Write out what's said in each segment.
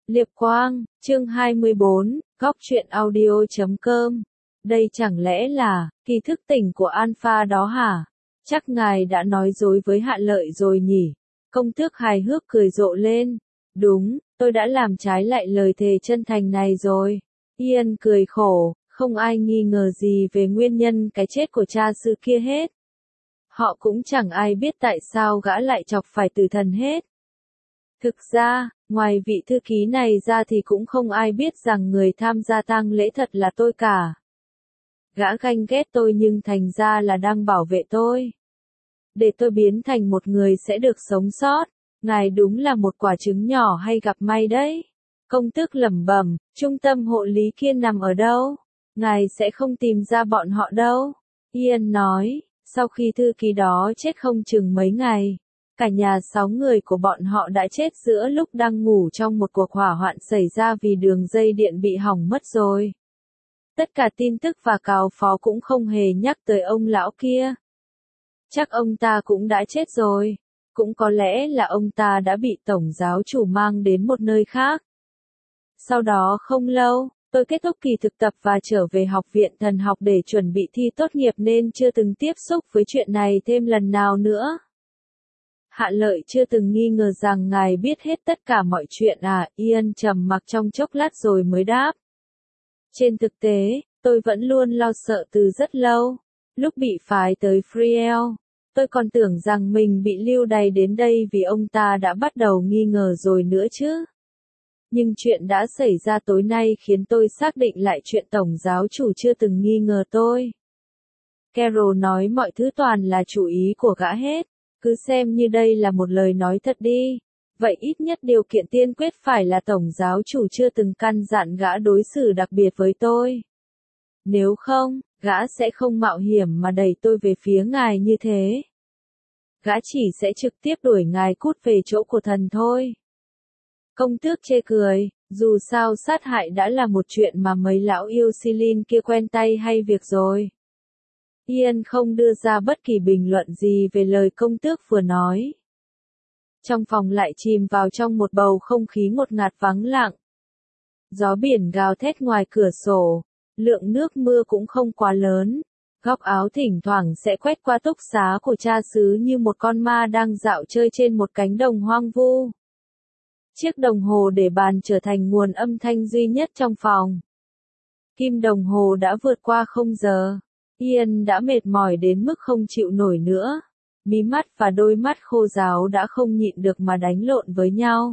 Liệp Quang, chương 24, góc truyện audio.com. Đây chẳng lẽ là kỳ thức tỉnh của Alpha đó hả? Chắc ngài đã nói dối với Hạ Lợi rồi nhỉ? Công tước hài hước cười rộ lên. Đúng, tôi đã làm trái lại lời thề chân thành này rồi. Ian cười khổ, không ai nghi ngờ gì về nguyên nhân cái chết của cha xứ kia hết. Họ cũng chẳng ai biết tại sao gã lại chọc phải tử thần hết. Thực ra, ngoài vị thư ký này ra thì cũng không ai biết rằng người tham gia tang lễ thật là tôi cả. Gã ganh ghét tôi nhưng thành ra là đang bảo vệ tôi. Để tôi biến thành một người sẽ được sống sót. Ngài đúng là một quả trứng nhỏ hay gặp may đấy. Công tước lẩm bẩm, trung tâm hộ lý kia nằm ở đâu? Ngài sẽ không tìm ra bọn họ đâu. Ian nói, sau khi thư ký đó chết không chừng mấy ngày. Cả nhà 6 người của bọn họ đã chết giữa lúc đang ngủ trong một cuộc hỏa hoạn xảy ra vì đường dây điện bị hỏng mất rồi. Tất cả tin tức và cáo phó cũng không hề nhắc tới ông lão kia. Chắc ông ta cũng đã chết rồi. Cũng có lẽ là ông ta đã bị tổng giáo chủ mang đến một nơi khác. Sau đó không lâu, tôi kết thúc kỳ thực tập và trở về học viện thần học để chuẩn bị thi tốt nghiệp nên chưa từng tiếp xúc với chuyện này thêm lần nào nữa. Hạ Lợi chưa từng nghi ngờ rằng ngài biết hết tất cả mọi chuyện à? Ian trầm mặc trong chốc lát rồi mới đáp. Trên thực tế, tôi vẫn luôn lo sợ từ rất lâu. Lúc bị phái tới Friel, tôi còn tưởng rằng mình bị lưu đày đến đây vì ông ta đã bắt đầu nghi ngờ rồi nữa chứ. Nhưng chuyện đã xảy ra tối nay khiến tôi xác định lại chuyện tổng giáo chủ chưa từng nghi ngờ tôi. Carol nói mọi thứ toàn là chủ ý của gã hết. Cứ xem như đây là một lời nói thật đi. Vậy ít nhất điều kiện tiên quyết phải là tổng giáo chủ chưa từng căn dặn gã đối xử đặc biệt với tôi. Nếu không, gã sẽ không mạo hiểm mà đẩy tôi về phía ngài như thế. Gã chỉ sẽ trực tiếp đuổi ngài cút về chỗ của thần thôi. Công tước chê cười, dù sao sát hại đã là một chuyện mà mấy lão yêu Silin kia quen tay hay việc rồi. Ian không đưa ra bất kỳ bình luận gì về lời công tước vừa nói. Trong phòng lại chìm vào trong một bầu không khí ngột ngạt vắng lặng. Gió biển gào thét ngoài cửa sổ, lượng nước mưa cũng không quá lớn. Góc áo thỉnh thoảng sẽ quét qua túc xá của cha xứ như một con ma đang dạo chơi trên một cánh đồng hoang vu. Chiếc đồng hồ để bàn trở thành nguồn âm thanh duy nhất trong phòng. Kim đồng hồ đã vượt qua 0 giờ. Ian đã mệt mỏi đến mức không chịu nổi nữa. Mí mắt và đôi mắt khô ráo đã không nhịn được mà đánh lộn với nhau.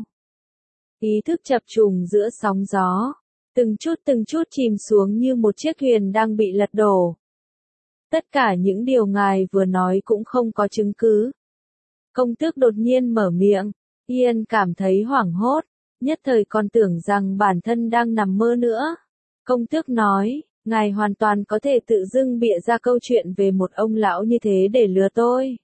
Ý thức chập trùng giữa sóng gió. Từng chút chìm xuống như một chiếc thuyền đang bị lật đổ. Tất cả những điều ngài vừa nói cũng không có chứng cứ. Công tước đột nhiên mở miệng. Ian cảm thấy hoảng hốt. Nhất thời còn tưởng rằng bản thân đang nằm mơ nữa. Công tước nói. Ngài hoàn toàn có thể tự dưng bịa ra câu chuyện về một ông lão như thế để lừa tôi.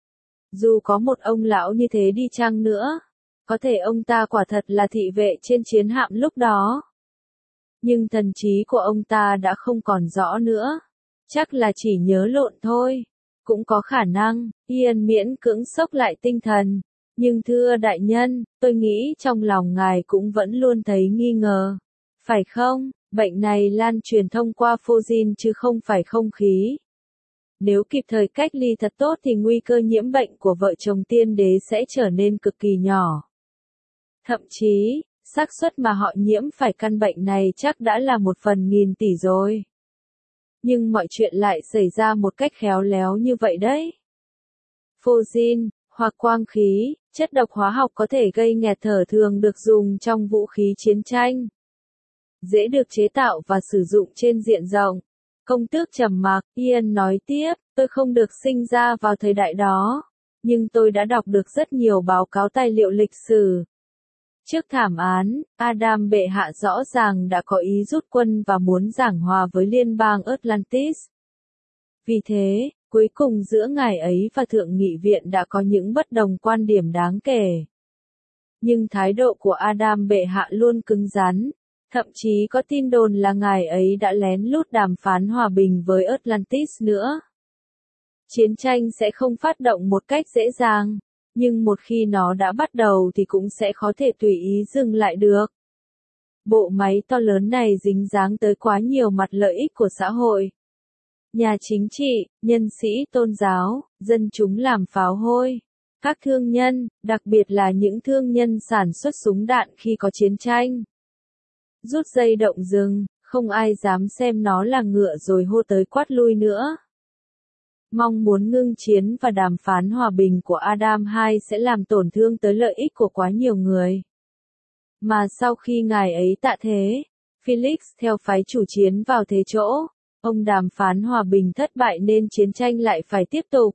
Dù có một ông lão như thế đi chăng nữa, có thể ông ta quả thật là thị vệ trên chiến hạm lúc đó. Nhưng thần trí của ông ta đã không còn rõ nữa. Chắc là chỉ nhớ lộn thôi. Cũng có khả năng, Ian miễn cưỡng xốc lại tinh thần. Nhưng thưa đại nhân, tôi nghĩ trong lòng ngài cũng vẫn luôn thấy nghi ngờ. Phải không? Bệnh này lan truyền thông qua Phojin chứ không phải không khí. Nếu kịp thời cách ly thật tốt thì nguy cơ nhiễm bệnh của vợ chồng tiên đế sẽ trở nên cực kỳ nhỏ. Thậm chí, xác suất mà họ nhiễm phải căn bệnh này chắc đã là 1/1000 tỷ rồi. Nhưng mọi chuyện lại xảy ra một cách khéo léo như vậy đấy. Phojin, hoặc quang khí, chất độc hóa học có thể gây nghẹt thở thường được dùng trong vũ khí chiến tranh. Dễ được chế tạo và sử dụng trên diện rộng. Công tước trầm mặc, Ian nói tiếp, tôi không được sinh ra vào thời đại đó. Nhưng tôi đã đọc được rất nhiều báo cáo tài liệu lịch sử. Trước thảm án, Adam bệ hạ rõ ràng đã có ý rút quân và muốn giảng hòa với liên bang Atlantis. Vì thế, cuối cùng giữa ngài ấy và Thượng nghị viện đã có những bất đồng quan điểm đáng kể. Nhưng thái độ của Adam bệ hạ luôn cứng rắn. Thậm chí có tin đồn là ngài ấy đã lén lút đàm phán hòa bình với Atlantis nữa. Chiến tranh sẽ không phát động một cách dễ dàng, nhưng một khi nó đã bắt đầu thì cũng sẽ khó thể tùy ý dừng lại được. Bộ máy to lớn này dính dáng tới quá nhiều mặt lợi ích của xã hội. Nhà chính trị, nhân sĩ tôn giáo, dân chúng làm pháo hôi. Các thương nhân, đặc biệt là những thương nhân sản xuất súng đạn khi có chiến tranh. Rút dây động rừng, không ai dám xem nó là ngựa rồi hô tới quát lui nữa. Mong muốn ngưng chiến và đàm phán hòa bình của Adam II sẽ làm tổn thương tới lợi ích của quá nhiều người. Mà sau khi ngài ấy tạ thế, Felix theo phái chủ chiến vào thế chỗ, ông đàm phán hòa bình thất bại nên chiến tranh lại phải tiếp tục.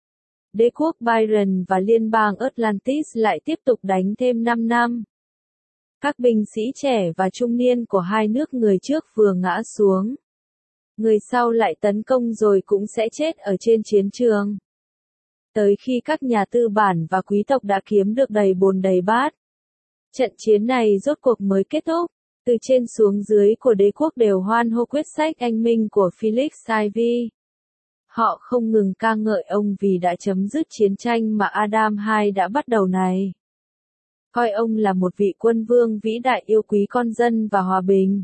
Đế quốc Byron và liên bang Atlantis lại tiếp tục đánh thêm 5 năm. Các binh sĩ trẻ và trung niên của hai nước người trước vừa ngã xuống. Người sau lại tấn công rồi cũng sẽ chết ở trên chiến trường. Tới khi các nhà tư bản và quý tộc đã kiếm được đầy bồn đầy bát. Trận chiến này rốt cuộc mới kết thúc. Từ trên xuống dưới của đế quốc đều hoan hô quyết sách anh minh của Felix Ivy. Họ không ngừng ca ngợi ông vì đã chấm dứt chiến tranh mà Adam II đã bắt đầu này. Coi ông là một vị quân vương vĩ đại yêu quý con dân và hòa bình.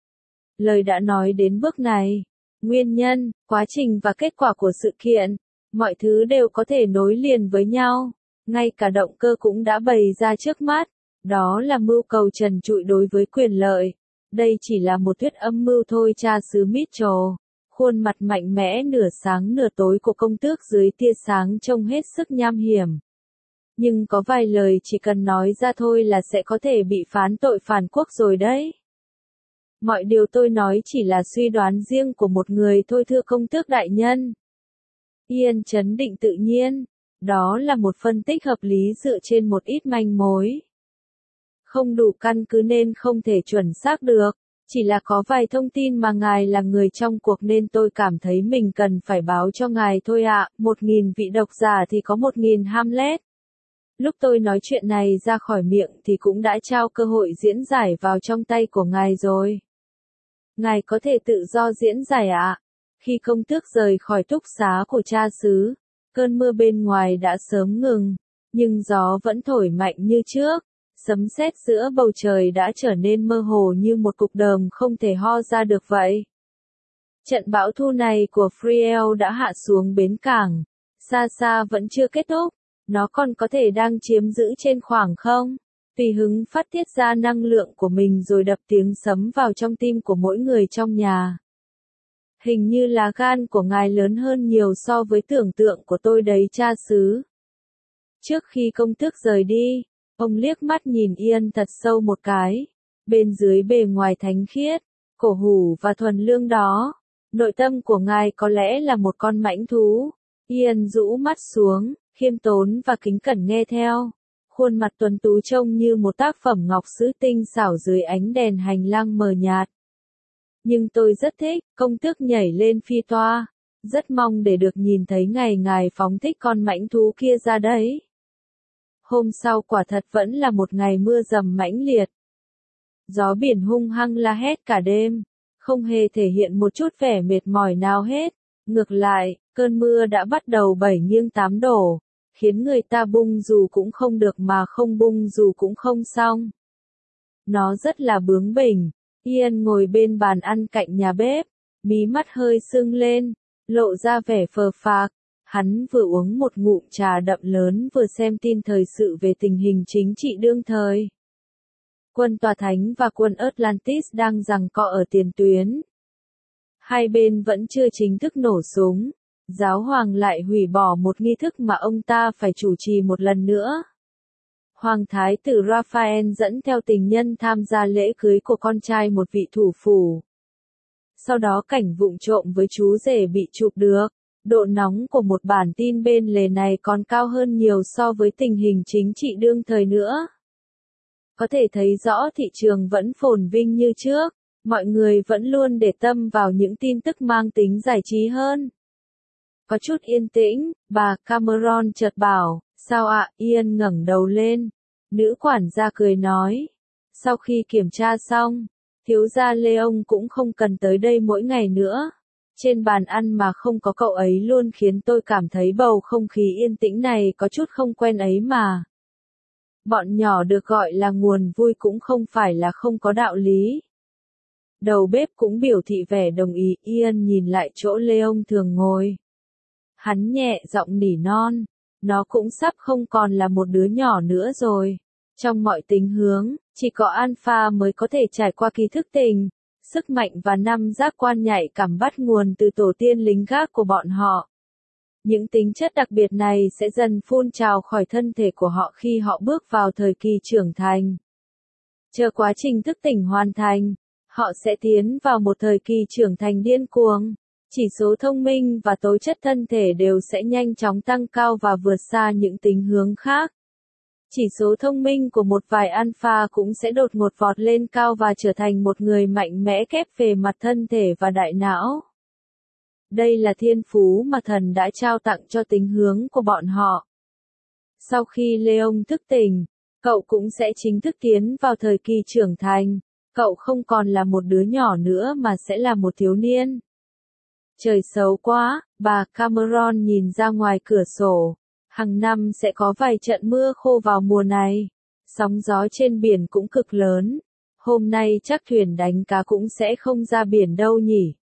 Lời đã nói đến bước này, nguyên nhân, quá trình và kết quả của sự kiện, mọi thứ đều có thể nối liền với nhau, ngay cả động cơ cũng đã bày ra trước mắt, đó là mưu cầu trần trụi đối với quyền lợi. Đây chỉ là một thuyết âm mưu thôi cha xứ Mitchell. Khuôn mặt mạnh mẽ nửa sáng nửa tối của công tước dưới tia sáng trông hết sức nham hiểm. Nhưng có vài lời chỉ cần nói ra thôi là sẽ có thể bị phán tội phản quốc rồi đấy. Mọi điều tôi nói chỉ là suy đoán riêng của một người thôi thưa công tước đại nhân. Ian trấn định tự nhiên. Đó là một phân tích hợp lý dựa trên một ít manh mối. Không đủ căn cứ nên không thể chuẩn xác được. Chỉ là có vài thông tin mà ngài là người trong cuộc nên tôi cảm thấy mình cần phải báo cho ngài thôi ạ. 1.000 vị độc giả thì có 1.000 Hamlet. Lúc tôi nói chuyện này ra khỏi miệng thì cũng đã trao cơ hội diễn giải vào trong tay của ngài rồi. Ngài có thể tự do diễn giải ạ. Khi công tước rời khỏi túc xá của cha xứ, cơn mưa bên ngoài đã sớm ngừng, nhưng gió vẫn thổi mạnh như trước. Sấm sét giữa bầu trời đã trở nên mơ hồ như một cục đờm không thể ho ra được vậy. Trận bão thu này của Friel đã hạ xuống bến cảng. Xa xa vẫn chưa kết thúc. Nó còn có thể đang chiếm giữ trên khoảng không? Tùy hứng phát tiết ra năng lượng của mình rồi đập tiếng sấm vào trong tim của mỗi người trong nhà. Hình như là gan của ngài lớn hơn nhiều so với tưởng tượng của tôi đấy cha xứ. Trước khi công tước rời đi, ông liếc mắt nhìn Ian thật sâu một cái. Bên dưới bề ngoài thánh khiết, cổ hủ và thuần lương đó, nội tâm của ngài có lẽ là một con mãnh thú. Ian rũ mắt xuống, khiêm tốn và kính cẩn nghe theo. Khuôn mặt tuấn tú trông như một tác phẩm ngọc sứ tinh xảo dưới ánh đèn hành lang mờ nhạt. Nhưng tôi rất thích, công tước nhảy lên phi toa. Rất mong để được nhìn thấy ngày ngài phóng thích con mãnh thú kia ra đấy. Hôm sau quả thật vẫn là một ngày mưa dầm mãnh liệt. Gió biển hung hăng la hét cả đêm, không hề thể hiện một chút vẻ mệt mỏi nào hết. Ngược lại, cơn mưa đã bắt đầu 7 nghiêng 8 đổ, khiến người ta bung dù cũng không được mà không bung dù cũng không xong. Nó rất là bướng bỉnh. Ian ngồi bên bàn ăn cạnh nhà bếp, mí mắt hơi sưng lên, lộ ra vẻ phờ phạc. Hắn vừa uống một ngụm trà đậm lớn vừa xem tin thời sự về tình hình chính trị đương thời. Quân Tòa Thánh và quân Atlantis đang giằng co ở tiền tuyến. Hai bên vẫn chưa chính thức nổ súng. Giáo hoàng lại hủy bỏ một nghi thức mà ông ta phải chủ trì một lần nữa. Hoàng thái tử Raphael dẫn theo tình nhân tham gia lễ cưới của con trai một vị thủ phủ. Sau đó cảnh vụng trộm với chú rể bị chụp được. Độ nóng của một bản tin bên lề này còn cao hơn nhiều so với tình hình chính trị đương thời nữa. Có thể thấy rõ thị trường vẫn phồn vinh như trước, mọi người vẫn luôn để tâm vào những tin tức mang tính giải trí hơn. Có chút yên tĩnh, bà Cameron chợt bảo, sao ạ? Ian ngẩng đầu lên. Nữ quản gia cười nói. Sau khi kiểm tra xong, thiếu gia Leon cũng không cần tới đây mỗi ngày nữa. Trên bàn ăn mà không có cậu ấy luôn khiến tôi cảm thấy bầu không khí yên tĩnh này có chút không quen ấy mà. Bọn nhỏ được gọi là nguồn vui cũng không phải là không có đạo lý. Đầu bếp cũng biểu thị vẻ đồng ý. Ian nhìn lại chỗ Leon thường ngồi. Hắn nhẹ giọng nỉ non. Nó cũng sắp không còn là một đứa nhỏ nữa rồi. Trong mọi tình hướng, chỉ có Alpha mới có thể trải qua kỳ thức tình. Sức mạnh và năm giác quan nhạy cảm bắt nguồn từ tổ tiên lính gác của bọn họ. Những tính chất đặc biệt này sẽ dần phun trào khỏi thân thể của họ khi họ bước vào thời kỳ trưởng thành. Chờ quá trình thức tỉnh hoàn thành, họ sẽ tiến vào một thời kỳ trưởng thành điên cuồng. Chỉ số thông minh và tố chất thân thể đều sẽ nhanh chóng tăng cao và vượt xa những tính hướng khác. Chỉ số thông minh của một vài alpha cũng sẽ đột ngột vọt lên cao và trở thành một người mạnh mẽ kép về mặt thân thể và đại não. Đây là thiên phú mà thần đã trao tặng cho tính hướng của bọn họ. Sau khi Leon thức tỉnh, cậu cũng sẽ chính thức tiến vào thời kỳ trưởng thành. Cậu không còn là một đứa nhỏ nữa mà sẽ là một thiếu niên. Trời xấu quá, bà Cameron nhìn ra ngoài cửa sổ. Hàng năm sẽ có vài trận mưa khô vào mùa này. Sóng gió trên biển cũng cực lớn. Hôm nay chắc thuyền đánh cá cũng sẽ không ra biển đâu nhỉ.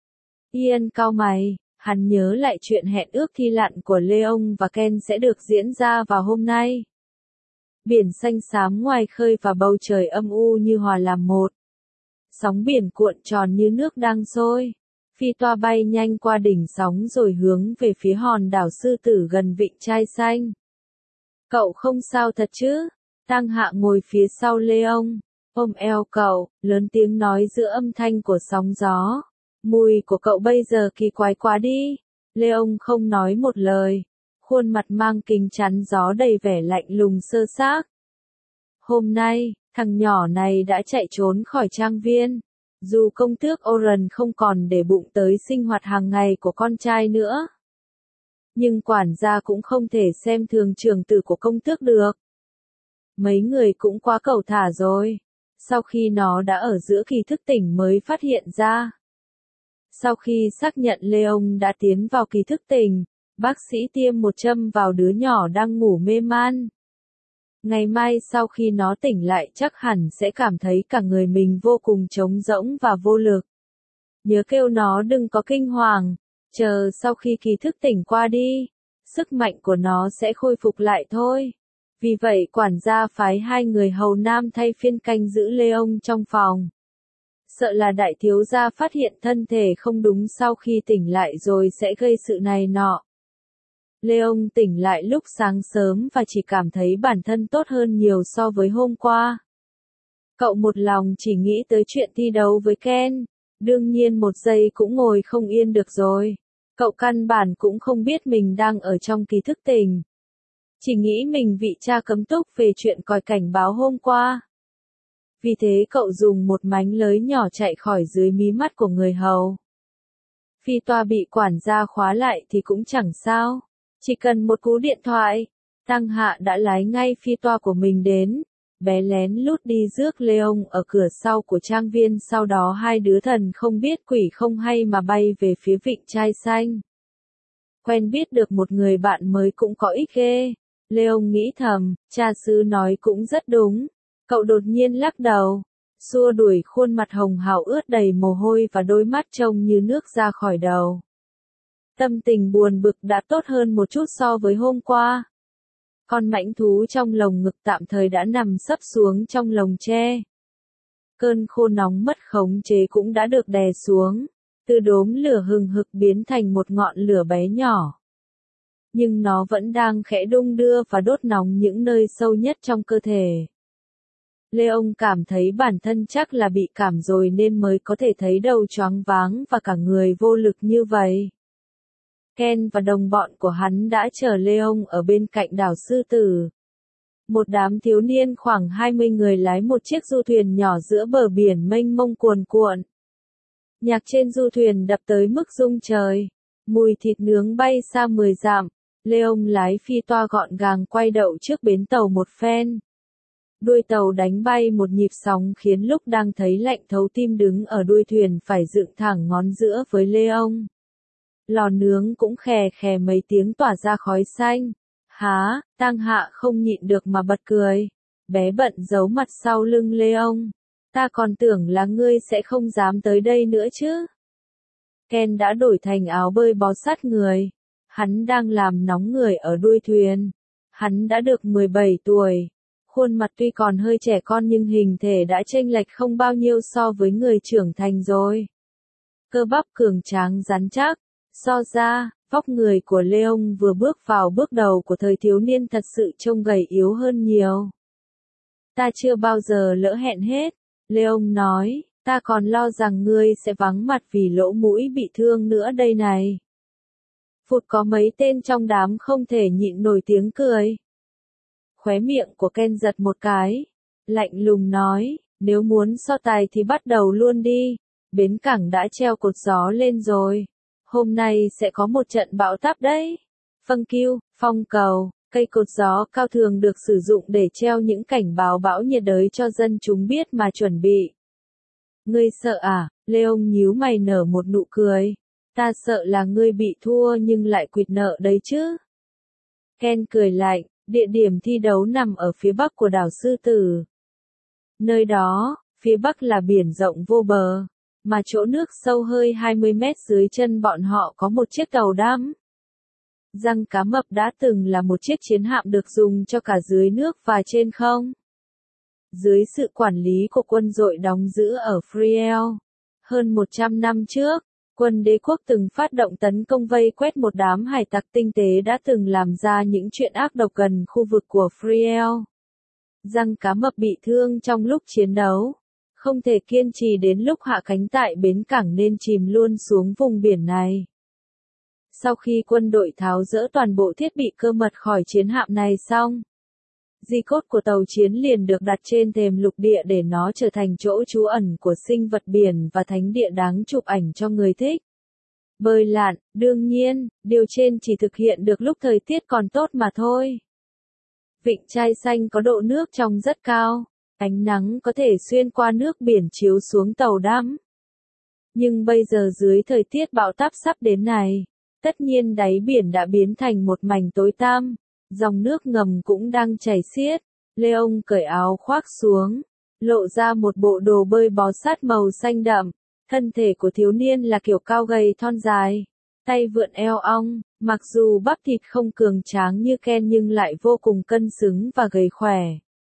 Ian cau mày, hắn nhớ lại chuyện hẹn ước thi lặn của Leon và Ken sẽ được diễn ra vào hôm nay. Biển xanh xám ngoài khơi và bầu trời âm u như hòa làm một. Sóng biển cuộn tròn như nước đang sôi. Phi toa bay nhanh qua đỉnh sóng rồi hướng về phía hòn đảo Sư Tử gần vịnh Trai Xanh. Cậu không sao thật chứ? Tăng Hạ ngồi phía sau Leon, ôm eo cậu, lớn tiếng nói giữa âm thanh của sóng gió. Mùi của cậu bây giờ kỳ quái quá đi. Leon không nói một lời. Khuôn mặt mang kính chắn gió đầy vẻ lạnh lùng sơ xác. Hôm nay, thằng nhỏ này đã chạy trốn khỏi trang viên. Dù công tước Oren không còn để bụng tới sinh hoạt hàng ngày của con trai nữa. Nhưng quản gia cũng không thể xem thường trưởng tử của công tước được. Mấy người cũng quá cẩu thả rồi. Sau khi nó đã ở giữa kỳ thức tỉnh mới phát hiện ra. Sau khi xác nhận Leon đã tiến vào kỳ thức tỉnh, bác sĩ tiêm một châm vào đứa nhỏ đang ngủ mê man. Ngày mai sau khi nó tỉnh lại chắc hẳn sẽ cảm thấy cả người mình vô cùng trống rỗng và vô lực. Nhớ kêu nó đừng có kinh hoàng, chờ sau khi kỳ thức tỉnh qua đi, sức mạnh của nó sẽ khôi phục lại thôi. Vì vậy quản gia phái 2 người hầu nam thay phiên canh giữ Leon trong phòng. Sợ là đại thiếu gia phát hiện thân thể không đúng sau khi tỉnh lại rồi sẽ gây sự này nọ. Leon tỉnh lại lúc sáng sớm và chỉ cảm thấy bản thân tốt hơn nhiều so với hôm qua. Cậu một lòng chỉ nghĩ tới chuyện thi đấu với Ken, đương nhiên một giây cũng ngồi không yên được rồi. Cậu căn bản cũng không biết mình đang ở trong kỳ thức tỉnh. Chỉ nghĩ mình bị cha cấm túc về chuyện còi cảnh báo hôm qua. Vì thế cậu dùng một mánh lới nhỏ chạy khỏi dưới mí mắt của người hầu. Phi toa bị quản gia khóa lại thì cũng chẳng sao. Chỉ cần một cú điện thoại, Tăng Hạ đã lái ngay phi toa của mình đến. Bé lén lút đi rước Leon ở cửa sau của trang viên, sau đó 2 đứa thần không biết quỷ không hay mà bay về phía vịnh Trai Xanh. Quen biết được một người bạn mới cũng có ích ghê. Leon nghĩ thầm, cha xứ nói cũng rất đúng. Cậu đột nhiên lắc đầu, xua đuổi khuôn mặt hồng hào ướt đầy mồ hôi và đôi mắt trông như nước ra khỏi đầu. Tâm tình buồn bực đã tốt hơn một chút so với hôm qua. Con mãnh thú trong lồng ngực tạm thời đã nằm sấp xuống trong lồng tre. Cơn khô nóng mất khống chế cũng đã được đè xuống, từ đốm lửa hừng hực biến thành một ngọn lửa bé nhỏ. Nhưng nó vẫn đang khẽ đung đưa và đốt nóng những nơi sâu nhất trong cơ thể. Leon cảm thấy bản thân chắc là bị cảm rồi nên mới có thể thấy đầu choáng váng và cả người vô lực như vậy. Ken và đồng bọn của hắn đã chờ Leon ở bên cạnh đảo Sư Tử. Một đám thiếu niên khoảng 20 người lái một chiếc du thuyền nhỏ giữa bờ biển mênh mông cuồn cuộn. Nhạc trên du thuyền đập tới mức rung trời. Mùi thịt nướng bay xa 10 dặm. Leon lái phi toa gọn gàng quay đậu trước bến tàu một phen. Đuôi tàu đánh bay một nhịp sóng khiến lúc đang thấy lạnh thấu tim đứng ở đuôi thuyền phải dựng thẳng ngón giữa với Leon. Lò nướng cũng khè khè mấy tiếng tỏa ra khói xanh. Há, Tăng Hạ không nhịn được mà bật cười. Bé bận giấu mặt sau lưng Leon. Ta còn tưởng là ngươi sẽ không dám tới đây nữa chứ. Ken đã đổi thành áo bơi bó sát người. Hắn đang làm nóng người ở đuôi thuyền. Hắn đã được 17 tuổi. Khuôn mặt tuy còn hơi trẻ con nhưng hình thể đã chênh lệch không bao nhiêu so với người trưởng thành rồi. Cơ bắp cường tráng rắn chắc. So ra, vóc người của Leon vừa bước vào bước đầu của thời thiếu niên thật sự trông gầy yếu hơn nhiều. Ta chưa bao giờ lỡ hẹn hết. Leon nói, ta còn lo rằng ngươi sẽ vắng mặt vì lỗ mũi bị thương nữa đây này. Phụt có mấy tên trong đám không thể nhịn nổi tiếng cười. Khóe miệng của Ken giật một cái. Lạnh lùng nói, nếu muốn so tài thì bắt đầu luôn đi. Bến cảng đã treo cột gió lên rồi. Hôm nay sẽ có một trận bão táp đấy. Phâng kiêu, phong cầu, cây cột gió cao thường được sử dụng để treo những cảnh báo bão nhiệt đới cho dân chúng biết mà chuẩn bị. Ngươi sợ à? Leon nhíu mày nở một nụ cười. Ta sợ là ngươi bị thua nhưng lại quỵt nợ đấy chứ. Ken cười lạnh, địa điểm thi đấu nằm ở phía bắc của đảo Sư Tử. Nơi đó, phía bắc là biển rộng vô bờ, mà chỗ nước sâu hơi 20 mét dưới chân bọn họ có một chiếc tàu đắm. Răng cá mập đã từng là một chiếc chiến hạm được dùng cho cả dưới nước và trên không. Dưới sự quản lý của quân đội đóng giữ ở Friel, hơn 100 năm trước, quân đế quốc từng phát động tấn công vây quét một đám hải tặc tinh tế đã từng làm ra những chuyện ác độc gần khu vực của Friel. Răng cá mập bị thương trong lúc chiến đấu, không thể kiên trì đến lúc hạ cánh tại bến cảng nên chìm luôn xuống vùng biển này. Sau khi quân đội tháo dỡ toàn bộ thiết bị cơ mật khỏi chiến hạm này xong, di cốt của tàu chiến liền được đặt trên thềm lục địa để nó trở thành chỗ trú ẩn của sinh vật biển và thánh địa đáng chụp ảnh cho người thích bơi lặn. Đương nhiên, điều trên chỉ thực hiện được lúc thời tiết còn tốt mà thôi. Vịnh Chai Xanh có độ nước trong rất cao, ánh nắng có thể xuyên qua nước biển chiếu xuống tàu đắm. Nhưng bây giờ dưới thời tiết bão táp sắp đến này, tất nhiên đáy biển đã biến thành một mảnh tối tăm. Dòng nước ngầm cũng đang chảy xiết. Leon cởi áo khoác xuống, lộ ra một bộ đồ bơi bó sát màu xanh đậm. Thân thể của thiếu niên là kiểu cao gầy thon dài, tay vượn eo ong, mặc dù bắp thịt không cường tráng như Ken nhưng lại vô cùng cân xứng và gầy khỏe.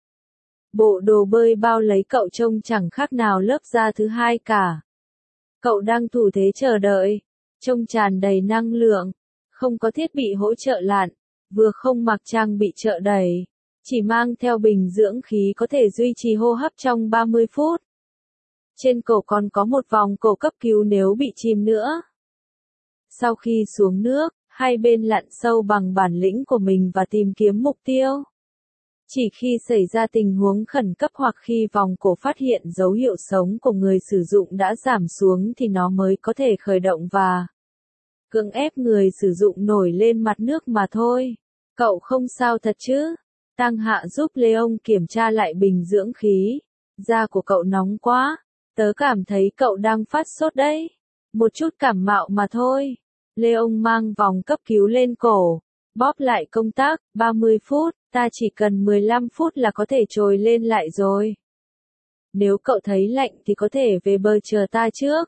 Bộ đồ bơi bao lấy cậu trông chẳng khác nào lớp da thứ hai cả. Cậu đang thủ thế chờ đợi, trông tràn đầy năng lượng, không có thiết bị hỗ trợ lặn. Vừa không mặc trang bị trợ đẩy, chỉ mang theo bình dưỡng khí có thể duy trì hô hấp trong 30 phút. Trên cổ còn có một vòng cổ cấp cứu nếu bị chìm nữa. Sau khi xuống nước, hai bên lặn sâu bằng bản lĩnh của mình và tìm kiếm mục tiêu. Chỉ khi xảy ra tình huống khẩn cấp hoặc khi vòng cổ phát hiện dấu hiệu sống của người sử dụng đã giảm xuống thì nó mới có thể khởi động và cưỡng ép người sử dụng nổi lên mặt nước mà thôi. Cậu không sao thật chứ? Tăng Hạ giúp Leon kiểm tra lại bình dưỡng khí. Da của cậu nóng quá. Tớ cảm thấy cậu đang phát sốt đấy. Một chút cảm mạo mà thôi. Leon mang vòng cấp cứu lên cổ. Bóp lại công tắc, 30 phút, ta chỉ cần 15 phút là có thể trồi lên lại rồi. Nếu cậu thấy lạnh thì có thể về bờ chờ ta trước.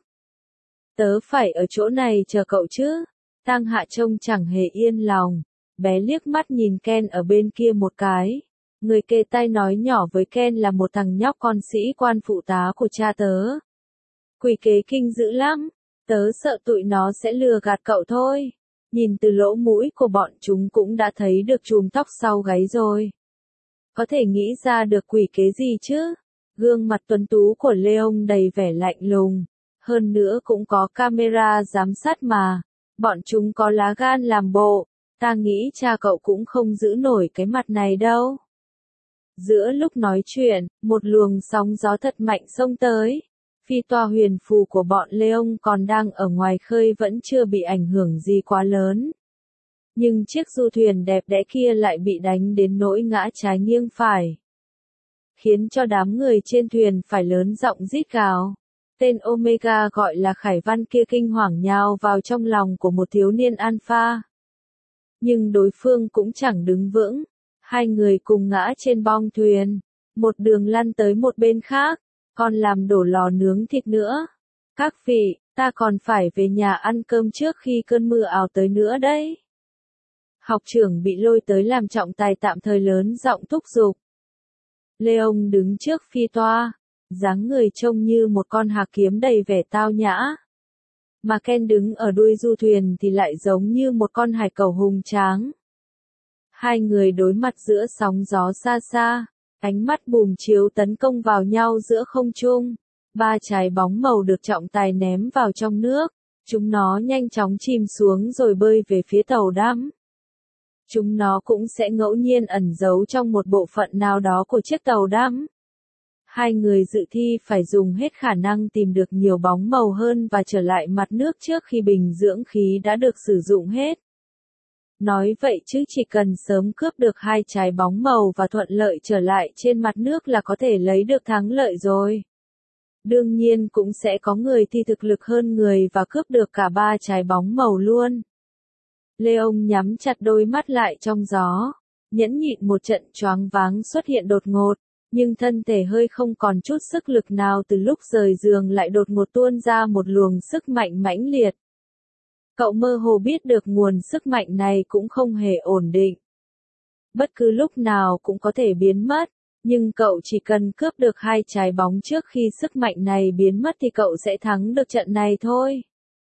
Tớ phải ở chỗ này chờ cậu chứ. Tăng Hạ trông chẳng hề yên lòng. Bé liếc mắt nhìn Ken ở bên kia một cái. Người kề tai nói nhỏ với Ken là một thằng nhóc con sĩ quan phụ tá của cha tớ. Quỷ kế kinh dữ lắm. Tớ sợ tụi nó sẽ lừa gạt cậu thôi. Nhìn từ lỗ mũi của bọn chúng cũng đã thấy được chùm tóc sau gáy rồi. Có thể nghĩ ra được quỷ kế gì chứ? Gương mặt tuấn tú của Leon đầy vẻ lạnh lùng. Hơn nữa cũng có camera giám sát mà. Bọn chúng có lá gan làm bộ. Ta nghĩ cha cậu cũng không giữ nổi cái mặt này đâu. Giữa lúc nói chuyện, một luồng sóng gió thật mạnh xông tới. Phi toa huyền phù của bọn Leon còn đang ở ngoài khơi vẫn chưa bị ảnh hưởng gì quá lớn. Nhưng chiếc du thuyền đẹp đẽ kia lại bị đánh đến nỗi ngã trái nghiêng phải. Khiến cho đám người trên thuyền phải lớn giọng rít gào. Tên Omega gọi là Khải Văn kia kinh hoàng nhào vào trong lòng của một thiếu niên Alpha. Nhưng đối phương cũng chẳng đứng vững. Hai người cùng ngã trên bong thuyền. một đường lăn tới một bên khác, còn làm đổ lò nướng thịt nữa. Các vị, ta còn phải về nhà ăn cơm trước khi cơn mưa ào tới nữa đấy. Học trưởng bị lôi tới làm trọng tài tạm thời lớn giọng thúc giục. Leon đứng trước phi toa, dáng người trông như một con hạc kiếm đầy vẻ tao nhã. Mà Ken đứng ở đuôi du thuyền thì lại giống như một con hải cẩu hùng tráng. Hai người đối mặt giữa sóng gió xa xa, ánh mắt bùm chiếu tấn công vào nhau giữa không trung. 3 trái bóng màu được trọng tài ném vào trong nước, chúng nó nhanh chóng chìm xuống rồi bơi về phía tàu đắm. Chúng nó cũng sẽ ngẫu nhiên ẩn giấu trong một bộ phận nào đó của chiếc tàu đắm. Hai người dự thi phải dùng hết khả năng tìm được nhiều bóng màu hơn và trở lại mặt nước trước khi bình dưỡng khí đã được sử dụng hết. Nói vậy chứ chỉ cần sớm cướp được 2 trái bóng màu và thuận lợi trở lại trên mặt nước là có thể lấy được thắng lợi rồi. Đương nhiên cũng sẽ có người thi thực lực hơn người và cướp được cả 3 trái bóng màu luôn. Leon nhắm chặt đôi mắt lại trong gió, nhẫn nhịn một trận choáng váng xuất hiện đột ngột, nhưng thân thể hơi không còn chút sức lực nào từ lúc rời giường lại đột ngột tuôn ra một luồng sức mạnh mãnh liệt. Cậu mơ hồ biết được nguồn sức mạnh này cũng không hề ổn định. Bất cứ lúc nào cũng có thể biến mất, nhưng cậu chỉ cần cướp được 2 trái bóng trước khi sức mạnh này biến mất thì cậu sẽ thắng được trận này thôi.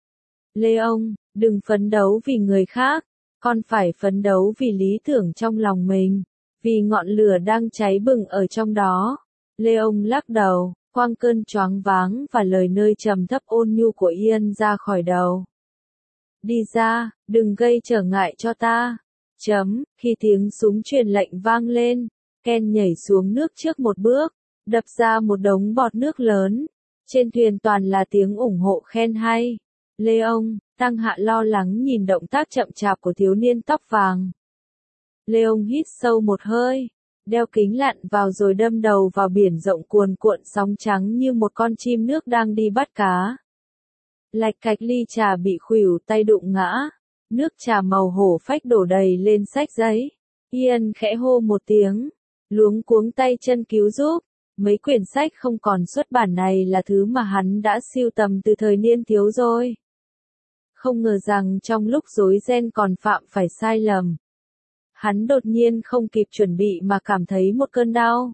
Leon, đừng phấn đấu vì người khác, con phải phấn đấu vì lý tưởng trong lòng mình, vì ngọn lửa đang cháy bừng ở trong đó. Leon lắc đầu, quăng cơn choáng váng và lời nơi trầm thấp ôn nhu của Ian ra khỏi đầu. Đi ra, đừng gây trở ngại cho ta. Khi tiếng súng truyền lệnh vang lên, Ken nhảy xuống nước trước một bước, đập ra một đống bọt nước lớn. Trên thuyền toàn là tiếng ủng hộ khen hay. Leon, Tăng Hạ lo lắng nhìn động tác chậm chạp của thiếu niên tóc vàng. Leon hít sâu một hơi, đeo kính lặn vào rồi đâm đầu vào biển rộng cuồn cuộn sóng trắng như một con chim nước đang đi bắt cá. Lạch cạch ly trà bị khuỷu tay đụng ngã, nước trà màu hổ phách đổ đầy lên sách giấy. Ian khẽ hô một tiếng, luống cuống tay chân cứu giúp. Mấy quyển sách không còn xuất bản này là thứ mà hắn đã sưu tầm từ thời niên thiếu rồi. Không ngờ rằng trong lúc rối ren còn phạm phải sai lầm. Hắn đột nhiên không kịp chuẩn bị mà cảm thấy một cơn đau.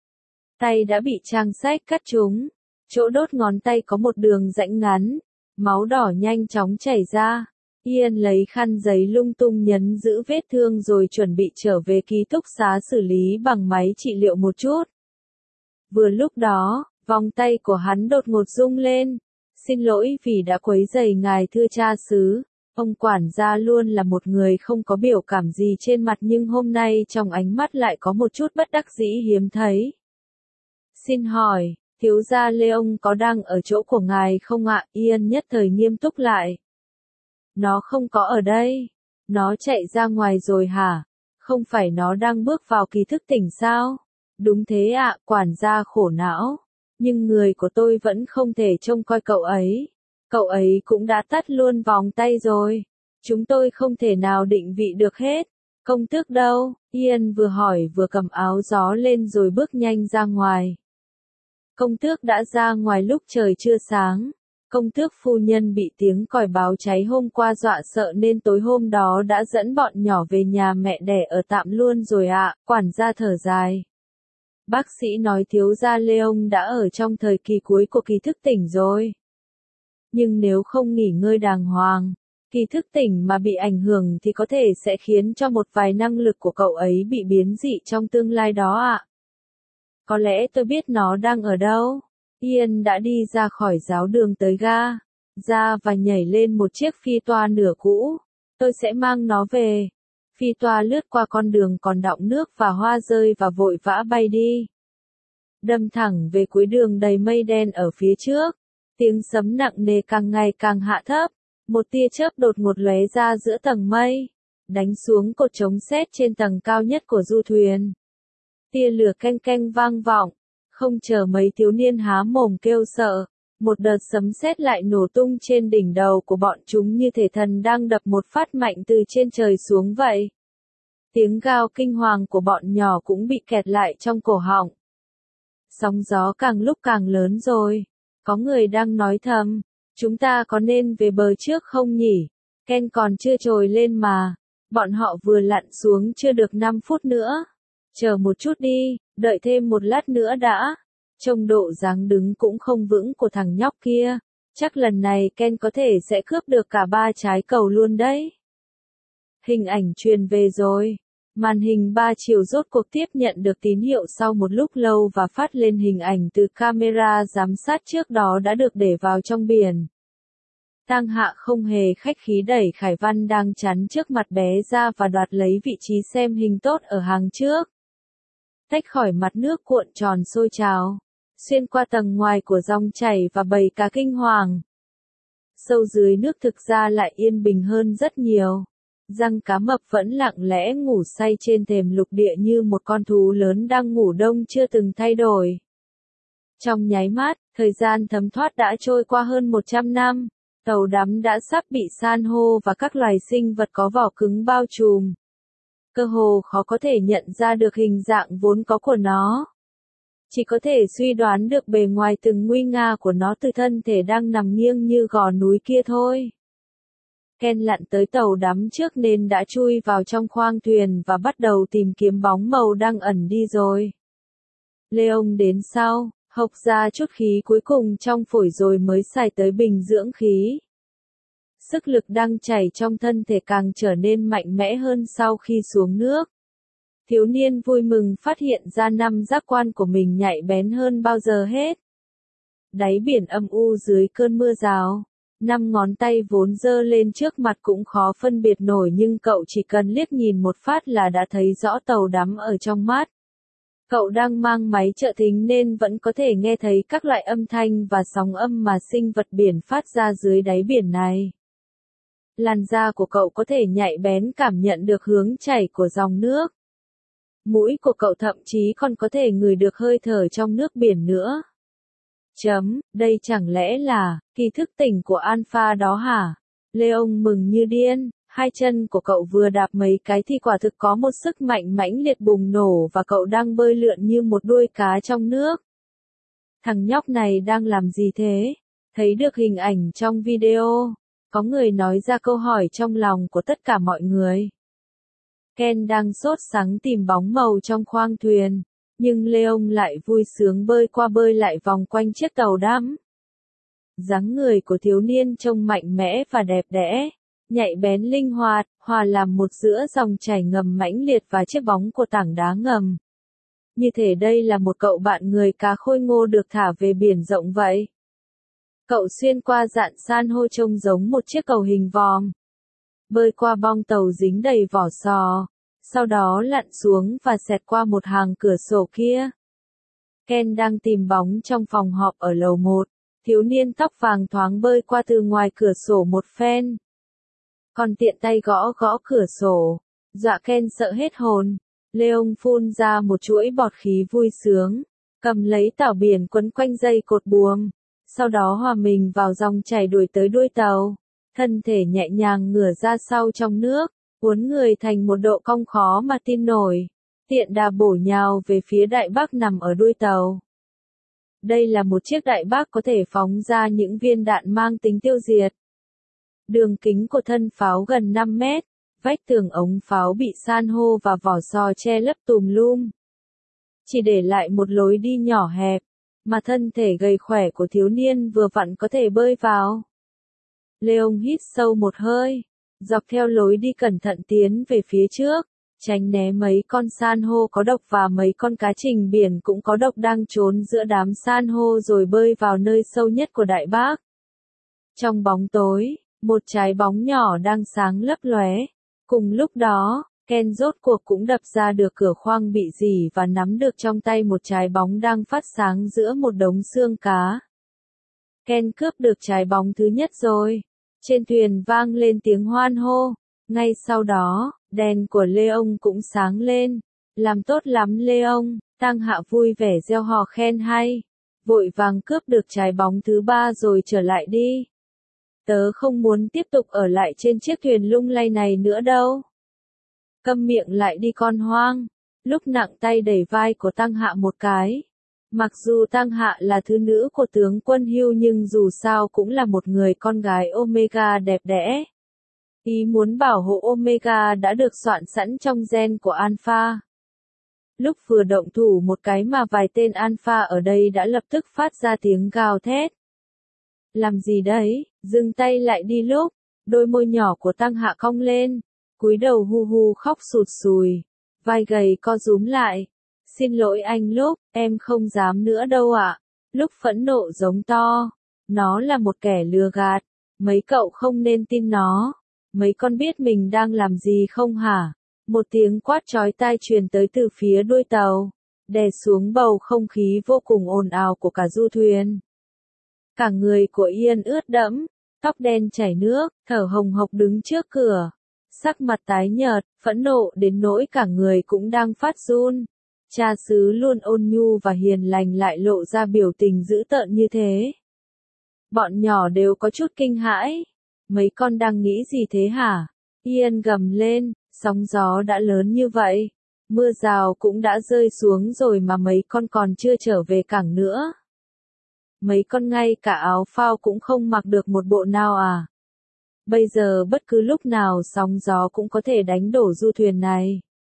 Tay đã bị trang sách cắt trúng. Chỗ đốt ngón tay có một đường rãnh ngắn. Máu đỏ nhanh chóng chảy ra. Ian lấy khăn giấy lung tung nhấn giữ vết thương rồi chuẩn bị trở về ký túc xá xử lý bằng máy trị liệu một chút. Vừa lúc đó, vòng tay của hắn đột ngột rung lên. Xin lỗi vì đã quấy rầy ngài thưa cha xứ. Ông quản gia luôn là một người không có biểu cảm gì trên mặt nhưng hôm nay trong ánh mắt lại có một chút bất đắc dĩ hiếm thấy. Xin hỏi, thiếu gia Leon có đang ở chỗ của ngài không ạ? Ian nhất thời nghiêm túc lại. Nó không có ở đây. Nó chạy ra ngoài rồi hả? Không phải nó đang bước vào kỳ thức tỉnh sao? Đúng thế ạ, quản gia khổ não. Nhưng người của tôi vẫn không thể trông coi cậu ấy. Cậu ấy cũng đã tắt luôn vòng tay rồi. Chúng tôi không thể nào định vị được hết. Công tước đâu? Ian vừa hỏi vừa cầm áo gió lên rồi bước nhanh ra ngoài. Công tước đã ra ngoài lúc trời chưa sáng. Công tước phu nhân bị tiếng còi báo cháy hôm qua dọa sợ nên tối hôm đó đã dẫn bọn nhỏ về nhà mẹ đẻ ở tạm luôn rồi ạ, quản gia thở dài. Bác sĩ nói thiếu gia Leon đã ở trong thời kỳ cuối của kỳ thức tỉnh rồi. Nhưng nếu không nghỉ ngơi đàng hoàng, kỳ thức tỉnh mà bị ảnh hưởng thì có thể sẽ khiến cho một vài năng lực của cậu ấy bị biến dị trong tương lai đó ạ. Có lẽ tôi biết nó đang ở đâu. Ian đã đi ra khỏi giáo đường tới ga, ra và nhảy lên một chiếc phi toa nửa cũ. Tôi sẽ mang nó về. Phi toa lướt qua con đường còn đọng nước và hoa rơi và vội vã bay đi. Đâm thẳng về cuối đường đầy mây đen ở phía trước. Tiếng sấm nặng nề càng ngày càng hạ thấp. Một tia chớp đột ngột lóe ra giữa tầng mây, đánh xuống cột chống sét trên tầng cao nhất của du thuyền. Tia lửa keng keng vang vọng. Không chờ mấy thiếu niên há mồm kêu sợ, một đợt sấm sét lại nổ tung trên đỉnh đầu của bọn chúng như thể thần đang đập một phát mạnh từ trên trời xuống vậy. Tiếng gào kinh hoàng của bọn nhỏ cũng bị kẹt lại trong cổ họng. Sóng gió càng lúc càng lớn rồi. Có người đang nói thầm, chúng ta có nên về bờ trước không nhỉ? Ken còn chưa trồi lên mà. Bọn họ vừa lặn xuống chưa được 5 phút nữa. Chờ một chút đi, đợi thêm một lát nữa đã. Trông độ dáng đứng cũng không vững của thằng nhóc kia. Chắc lần này Ken có thể sẽ cướp được cả 3 trái cầu luôn đấy. Hình ảnh truyền về rồi. Màn hình 3 chiều rốt cuộc tiếp nhận được tín hiệu sau một lúc lâu và phát lên hình ảnh từ camera giám sát trước đó đã được để vào trong biển. Tang Hạ không hề khách khí đẩy Khải Văn đang chắn trước mặt bé ra và đoạt lấy vị trí xem hình tốt ở hàng trước. Tách khỏi mặt nước cuộn tròn sôi trào, xuyên qua tầng ngoài của dòng chảy và bầy cá kinh hoàng. Sâu dưới nước thực ra lại yên bình hơn rất nhiều. Răng cá mập vẫn lặng lẽ ngủ say trên thềm lục địa như một con thú lớn đang ngủ đông chưa từng thay đổi. Trong nháy mắt, thời gian thấm thoát đã trôi qua hơn 100 năm. Tàu đắm đã sắp bị san hô và các loài sinh vật có vỏ cứng bao trùm. Cơ hồ khó có thể nhận ra được hình dạng vốn có của nó. Chỉ có thể suy đoán được bề ngoài từng nguy nga của nó từ thân thể đang nằm nghiêng như gò núi kia thôi. Ken lặn tới tàu đắm trước nên đã chui vào trong khoang thuyền và bắt đầu tìm kiếm bóng màu đang ẩn đi rồi. Leon đến sau, hộc ra chút khí cuối cùng trong phổi rồi mới xài tới bình dưỡng khí. Sức lực đang chảy trong thân thể càng trở nên mạnh mẽ hơn sau khi xuống nước. Thiếu niên vui mừng phát hiện ra 5 giác quan của mình nhạy bén hơn bao giờ hết. Đáy biển âm u dưới cơn mưa rào, 5 ngón tay vốn giơ lên trước mặt cũng khó phân biệt nổi nhưng cậu chỉ cần liếc nhìn một phát là đã thấy rõ tàu đắm ở trong mắt. Cậu đang mang máy trợ thính nên vẫn có thể nghe thấy các loại âm thanh và sóng âm mà sinh vật biển phát ra dưới đáy biển này. Làn da của cậu có thể nhạy bén cảm nhận được hướng chảy của dòng nước. Mũi của cậu thậm chí còn có thể ngửi được hơi thở trong nước biển nữa. Đây chẳng lẽ là kỳ thức tỉnh của Alpha đó hả? Leon mừng như điên, hai chân của cậu vừa đạp mấy cái thì quả thực có một sức mạnh mãnh liệt bùng nổ và cậu đang bơi lượn như một đuôi cá trong nước. Thằng nhóc này đang làm gì thế? Thấy được hình ảnh trong video, có người nói ra câu hỏi trong lòng của tất cả mọi người. Ken đang sốt sắng tìm bóng màu trong khoang thuyền, nhưng Leon lại vui sướng bơi qua bơi lại vòng quanh chiếc tàu đắm. Dáng người của thiếu niên trông mạnh mẽ và đẹp đẽ, nhạy bén linh hoạt, hòa làm một giữa dòng chảy ngầm mãnh liệt và chiếc bóng của tảng đá ngầm. Như thể đây là một cậu bạn người cá khôi ngô được thả về biển rộng vậy. Cậu xuyên qua dạn san hô trông giống một chiếc cầu hình vòm. Bơi qua bong tàu dính đầy vỏ sò, sau đó lặn xuống và xẹt qua một hàng cửa sổ kia. Ken đang tìm bóng trong phòng họp ở lầu 1, thiếu niên tóc vàng thoáng bơi qua từ ngoài cửa sổ một phen. Còn tiện tay gõ gõ cửa sổ, dọa Ken sợ hết hồn. Leon phun ra một chuỗi bọt khí vui sướng, cầm lấy tảo biển quấn quanh dây cột buồm, sau đó hòa mình vào dòng chảy đuổi tới đuôi tàu. Thân thể nhẹ nhàng ngửa ra sau trong nước, uốn người thành một độ cong khó mà tin nổi, tiện đà bổ nhào về phía đại bác nằm ở đuôi tàu. Đây là một chiếc đại bác có thể phóng ra những viên đạn mang tính tiêu diệt. Đường kính của thân pháo gần 5 mét, vách tường ống pháo bị san hô và vỏ sò che lấp tùm lum. Chỉ để lại một lối đi nhỏ hẹp, mà thân thể gầy khỏe của thiếu niên vừa vặn có thể bơi vào. Leon hít sâu một hơi, dọc theo lối đi cẩn thận tiến về phía trước, tránh né mấy con san hô có độc và mấy con cá trình biển cũng có độc đang trốn giữa đám san hô rồi bơi vào nơi sâu nhất của đại bác. Trong bóng tối, một trái bóng nhỏ đang sáng lấp lóe. Cùng lúc đó, Ken rốt cuộc cũng đập ra được cửa khoang bị rỉ và nắm được trong tay một trái bóng đang phát sáng giữa một đống xương cá. Ken cướp được trái bóng thứ nhất rồi. Trên thuyền vang lên tiếng hoan hô. Ngay sau đó, đèn của Leon cũng sáng lên. Làm tốt lắm Leon, Tang Hạ vui vẻ reo hò khen hay. Vội vàng cướp được trái bóng thứ 3 rồi trở lại đi. Tớ không muốn tiếp tục ở lại trên chiếc thuyền lung lay này nữa đâu. Câm miệng lại đi con hoang. Lúc nặng tay đẩy vai của Tang Hạ một cái. Mặc dù Tăng Hạ là thứ nữ của tướng quân Hưu nhưng dù sao cũng là một người con gái Omega đẹp đẽ. Ý muốn bảo hộ Omega đã được soạn sẵn trong gen của Alpha. Lúc vừa động thủ một cái mà vài tên Alpha ở đây đã lập tức phát ra tiếng gào thét. Làm gì đấy, dừng tay lại đi lúc, đôi môi nhỏ của Tăng Hạ cong lên, cúi đầu hu hu khóc sụt sùi, vai gầy co rúm lại. Xin lỗi anh Lúc, em không dám nữa đâu ạ. Lúc phẫn nộ giống to, nó là một kẻ lừa gạt, mấy cậu không nên tin nó. Mấy con biết mình đang làm gì không hả? Một tiếng quát chói tai truyền tới từ phía đuôi tàu, đè xuống bầu không khí vô cùng ồn ào của cả du thuyền. Cả người của Ian ướt đẫm, tóc đen chảy nước, thở hồng hộc đứng trước cửa, sắc mặt tái nhợt, phẫn nộ đến nỗi cả người cũng đang phát run. Cha xứ luôn ôn nhu và hiền lành lại lộ ra biểu tình dữ tợn như thế. Bọn nhỏ đều có chút kinh hãi. Mấy con đang nghĩ gì thế hả? Ian gầm lên, sóng gió đã lớn như vậy. Mưa rào cũng đã rơi xuống rồi mà mấy con còn chưa trở về cảng nữa. Mấy con ngay cả áo phao cũng không mặc được một bộ nào à? Bây giờ bất cứ lúc nào sóng gió cũng có thể đánh đổ du thuyền này.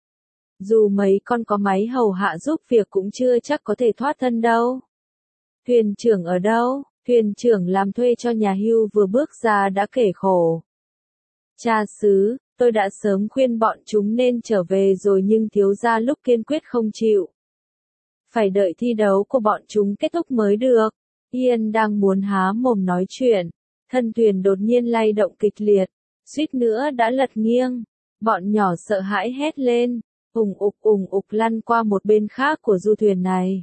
Dù mấy con có máy hầu hạ giúp việc cũng chưa chắc có thể thoát thân đâu. Thuyền trưởng ở đâu? Thuyền trưởng làm thuê cho nhà Hưu vừa bước ra đã kể khổ. Cha xứ, tôi đã sớm khuyên bọn chúng nên trở về rồi nhưng thiếu gia lúc kiên quyết không chịu. Phải đợi thi đấu của bọn chúng kết thúc mới được. Ian đang muốn há mồm nói chuyện. Thân thuyền đột nhiên lay động kịch liệt. Suýt nữa đã lật nghiêng. Bọn nhỏ sợ hãi hét lên. Ùng ục lăn qua một bên khác của du thuyền này.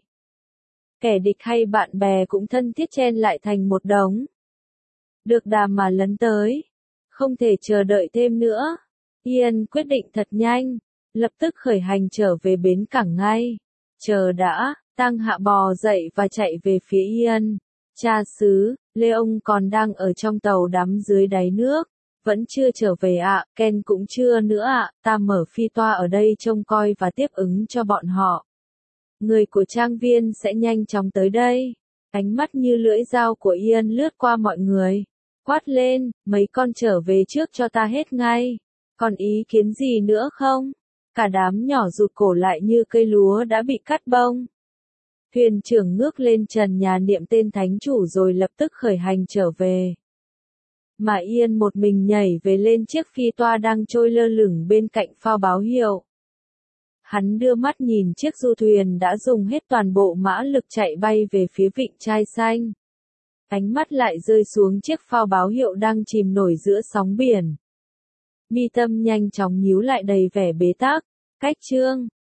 Kẻ địch hay bạn bè cũng thân thiết chen lại thành một đống. Được đà mà lấn tới. Không thể chờ đợi thêm nữa. Ian quyết định thật nhanh. Lập tức khởi hành trở về bến cảng ngay. Chờ đã, Tăng Hạ bò dậy và chạy về phía Ian. Cha xứ, Leon còn đang ở trong tàu đắm dưới đáy nước. Vẫn chưa trở về ạ, Ken cũng chưa nữa ạ, ta mở phi toa ở đây trông coi và tiếp ứng cho bọn họ. Người của trang viên sẽ nhanh chóng tới đây. Ánh mắt như lưỡi dao của Ian lướt qua mọi người. Quát lên, mấy con trở về trước cho ta hết ngay. Còn ý kiến gì nữa không? Cả đám nhỏ rụt cổ lại như cây lúa đã bị cắt bông. Thuyền trưởng ngước lên trần nhà niệm tên thánh chủ rồi lập tức khởi hành trở về. Mà Ian một mình nhảy về lên chiếc phi toa đang trôi lơ lửng bên cạnh phao báo hiệu. Hắn đưa mắt nhìn chiếc du thuyền đã dùng hết toàn bộ mã lực chạy bay về phía vịnh Trai Xanh. Ánh mắt lại rơi xuống chiếc phao báo hiệu đang chìm nổi giữa sóng biển. Mi tâm nhanh chóng nhíu lại đầy vẻ bế tắc. Cách chương